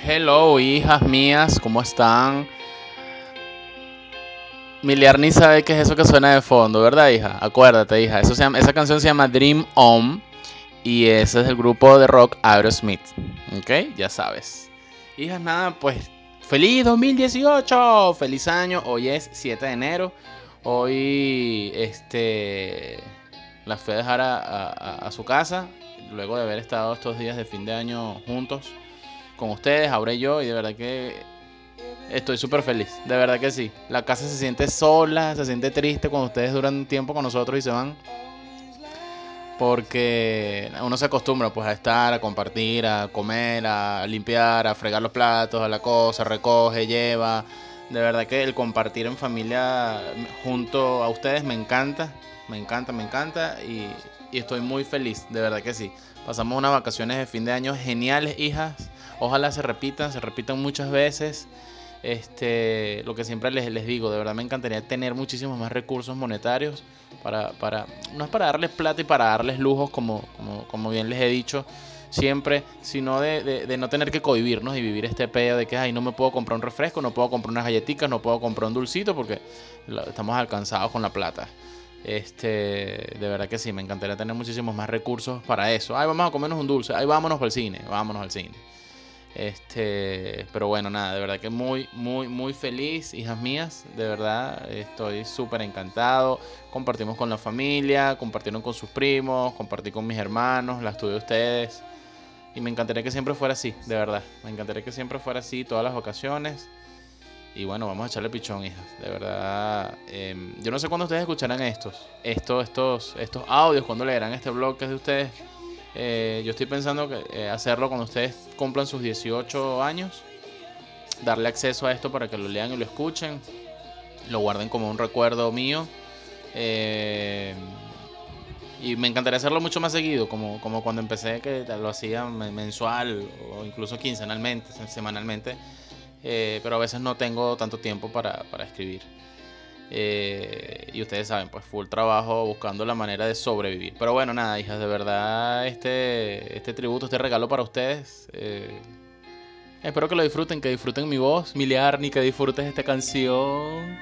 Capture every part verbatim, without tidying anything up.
Hello, hijas mías, ¿cómo están? Miliar ni sabe qué es eso que suena de fondo, ¿verdad, hija? Acuérdate, hija, eso se llama, esa canción se llama Dream On y ese es el grupo de rock Aerosmith, ¿ok? Ya sabes. Hijas, nada, pues feliz dos mil dieciocho, feliz año, hoy es siete de enero, hoy este la fui a dejar a, a, a su casa, luego de haber estado estos días de fin de año juntos con ustedes, Aure y yo, y de verdad que estoy súper feliz, de verdad que sí. La casa se siente sola, se siente triste cuando ustedes duran un tiempo con nosotros y se van. Porque uno se acostumbra pues a estar, a compartir, a comer, a limpiar, a fregar los platos, a la cosa, recoge, lleva. De verdad que el compartir en familia junto a ustedes me encanta, me encanta, me encanta y, y estoy muy feliz, de verdad que sí. Pasamos unas vacaciones de fin de año geniales, hijas. Ojalá se repitan, se repitan muchas veces. Este, lo que siempre les, les digo, de verdad me encantaría tener muchísimos más recursos monetarios para, para, no es para darles plata y para darles lujos como, como, como bien les he dicho siempre, sino de, de, de no tener que cohibirnos y vivir este pedo de que ay, no me puedo comprar un refresco, no puedo comprar unas galletitas, no puedo comprar un dulcito porque estamos alcanzados con la plata. Este, de verdad que sí, me encantaría tener muchísimos más recursos para eso. Ay, vamos a comernos un dulce, ay, vámonos al cine, vámonos al cine. Este, pero bueno, nada, de verdad que muy, muy, muy feliz, hijas mías. De verdad, estoy súper encantado. Compartimos con la familia, compartieron con sus primos, compartí con mis hermanos, las tuve ustedes. Y me encantaría que siempre fuera así, de verdad. Me encantaría que siempre fuera así todas las ocasiones. Y bueno, vamos a echarle pichón, hijas. De verdad, eh, yo no sé cuándo ustedes escucharán estos, estos, estos, estos audios, cuándo leerán este blog que es de ustedes. Eh, yo estoy pensando que eh, hacerlo cuando ustedes cumplan sus dieciocho años, darle acceso a esto para que lo lean y lo escuchen, lo guarden como un recuerdo mío. Eh, y me encantaría hacerlo mucho más seguido, como, como cuando empecé, que lo hacía mensual o incluso quincenalmente, semanalmente. Eh, pero a veces no tengo tanto tiempo para, para escribir. Eh, y ustedes saben, pues full trabajo buscando la manera de sobrevivir. Pero bueno, nada, hijas, de verdad, este, este tributo, este regalo para ustedes. Eh, espero que lo disfruten, que disfruten mi voz, Miliarni, que disfrutes esta canción.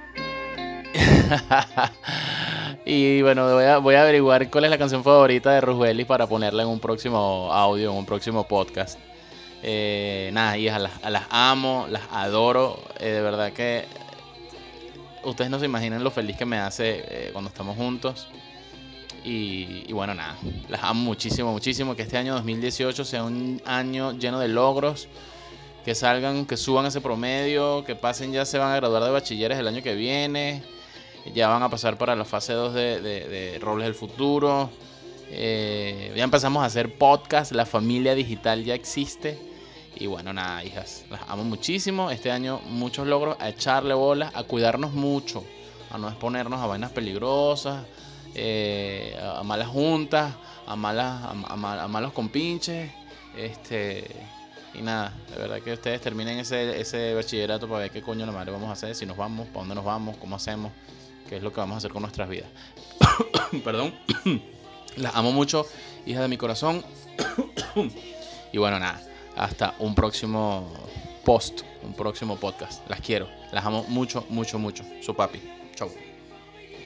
Y bueno, voy a, voy a averiguar cuál es la canción favorita de Rugelis para ponerla en un próximo audio, en un próximo podcast. Eh, nada, hijas, las, las amo, las adoro. Eh, de verdad que ustedes no se imaginan lo feliz que me hace eh, cuando estamos juntos. Y, y bueno, nada, las amo muchísimo, muchísimo. Que este año dos mil dieciocho sea un año lleno de logros. Que salgan, que suban ese promedio, que pasen, ya se van a graduar de bachilleres el año que viene. Ya van a pasar para la fase dos de, de, de Roles del Futuro. Eh, ya empezamos a hacer podcast, la familia digital ya existe. Y bueno, nada, hijas, las amo muchísimo. Este año muchos logros, a echarle bolas, a cuidarnos mucho, a no exponernos a vainas peligrosas, eh, a malas juntas, a, malas, a, a, a malos compinches. Este, y nada, de verdad que ustedes terminen ese, ese bachillerato para ver qué coño la madre vamos a hacer, si nos vamos, para dónde nos vamos, cómo hacemos, qué es lo que vamos a hacer con nuestras vidas. Perdón. Las amo mucho, hijas de mi corazón. Y bueno, nada, hasta un próximo post, un próximo podcast. Las quiero, las amo mucho, mucho, mucho. Su papi. Chau.